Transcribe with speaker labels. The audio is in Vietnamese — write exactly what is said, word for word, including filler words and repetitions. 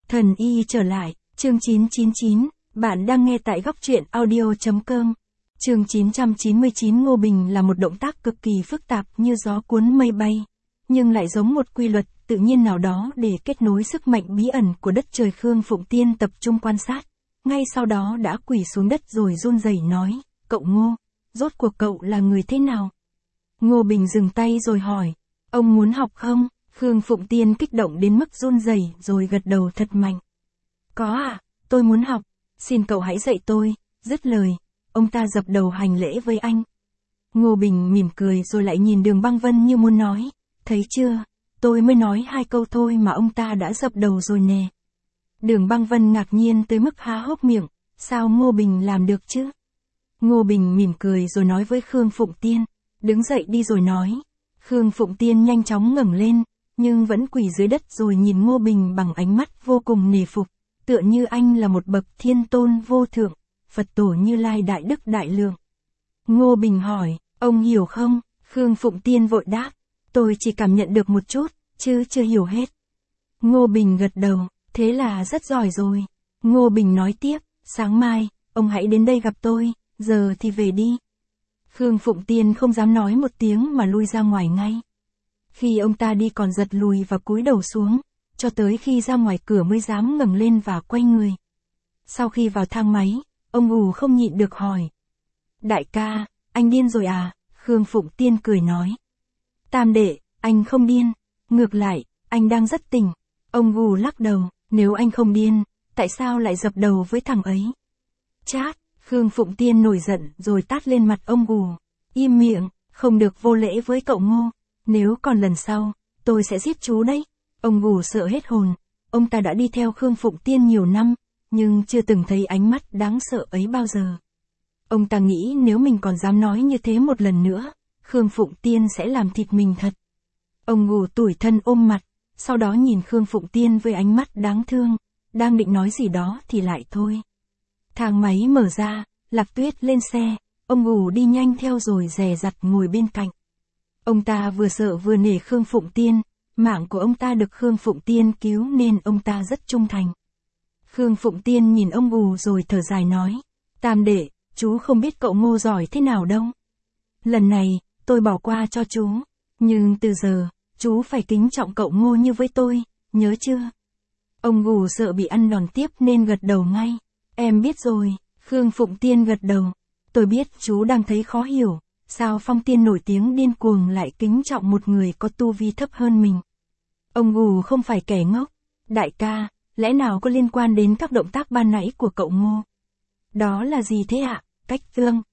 Speaker 1: Thần y trở lại, chương chín chín chín, bạn đang nghe tại góc truyện audio chấm com. Chương chín trăm chín mươi chín. Ngô Bình là một động tác cực kỳ phức tạp như gió cuốn mây bay, nhưng lại giống một quy luật tự nhiên nào đó để kết nối sức mạnh bí ẩn của đất trời. Khương Phụng Tiên tập trung quan sát, ngay sau đó đã quỳ xuống đất rồi run rẩy nói, cậu Ngô, rốt cuộc cậu là người thế nào? Ngô Bình dừng tay rồi hỏi, ông muốn học không? Khương Phụng Tiên kích động đến mức run rẩy rồi gật đầu thật mạnh. Có à, tôi muốn học, xin cậu hãy dạy tôi. Dứt lời, ông ta dập đầu hành lễ với anh. Ngô Bình mỉm cười rồi lại nhìn Đường Băng Vân như muốn nói, thấy chưa, tôi mới nói hai câu thôi mà ông ta đã dập đầu rồi nè. Đường Băng Vân ngạc nhiên tới mức há hốc miệng, sao Ngô Bình làm được chứ? Ngô Bình mỉm cười rồi nói với Khương Phụng Tiên, đứng dậy đi rồi nói. Khương Phụng Tiên nhanh chóng ngẩng lên, nhưng vẫn quỳ dưới đất rồi nhìn Ngô Bình bằng ánh mắt vô cùng nể phục, tựa như anh là một bậc thiên tôn vô thượng, Phật tổ Như Lai đại đức đại lượng. Ngô Bình hỏi, ông hiểu không? Khương Phụng Tiên vội đáp, tôi chỉ cảm nhận được một chút, chứ chưa hiểu hết. Ngô Bình gật đầu, thế là rất giỏi rồi. Ngô Bình nói tiếp, sáng mai, ông hãy đến đây gặp tôi, giờ thì về đi. Khương Phụng Tiên không dám nói một tiếng mà lui ra ngoài ngay. Khi ông ta đi còn giật lùi và cúi đầu xuống, cho tới khi ra ngoài cửa mới dám ngẩng lên và quay người. Sau khi vào thang máy, ông ù không nhịn được hỏi. Đại ca, anh điên rồi à? Khương Phụng Tiên cười nói. Tam đệ, anh không điên, ngược lại, anh đang rất tỉnh. Ông ù lắc đầu, nếu anh không điên, tại sao lại dập đầu với thằng ấy? Chát, Khương Phụng Tiên nổi giận rồi tát lên mặt ông ù. Im miệng, không được vô lễ với cậu Ngô. Nếu còn lần sau, tôi sẽ giết chú đấy. Ông ù sợ hết hồn. Ông ta đã đi theo Khương Phụng Tiên nhiều năm, nhưng chưa từng thấy ánh mắt đáng sợ ấy bao giờ. Ông ta nghĩ nếu mình còn dám nói như thế một lần nữa, Khương Phụng Tiên sẽ làm thịt mình thật. Ông ù tủi thân ôm mặt, sau đó nhìn Khương Phụng Tiên với ánh mắt đáng thương, đang định nói gì đó thì lại thôi. Thang máy mở ra, Lạc Tuyết lên xe, ông ù đi nhanh theo rồi dè dặt ngồi bên cạnh. Ông ta vừa sợ vừa nể Khương Phụng Tiên, mạng của ông ta được Khương Phụng Tiên cứu nên ông ta rất trung thành. Khương Phụng Tiên nhìn ông ù rồi thở dài nói, Tam đệ, chú không biết cậu Ngô giỏi thế nào đâu. Lần này, tôi bỏ qua cho chú, nhưng từ giờ, chú phải kính trọng cậu Ngô như với tôi, nhớ chưa? Ông ù sợ bị ăn đòn tiếp nên gật đầu ngay. Em biết rồi, Khương Phụng Tiên gật đầu. Tôi biết chú đang thấy khó hiểu, sao Phong Tiên nổi tiếng điên cuồng lại kính trọng một người có tu vi thấp hơn mình. Ông ù không phải kẻ ngốc. Đại ca, lẽ nào có liên quan đến các động tác ban nãy của cậu Ngô? Đó là gì thế ạ? Cách tương.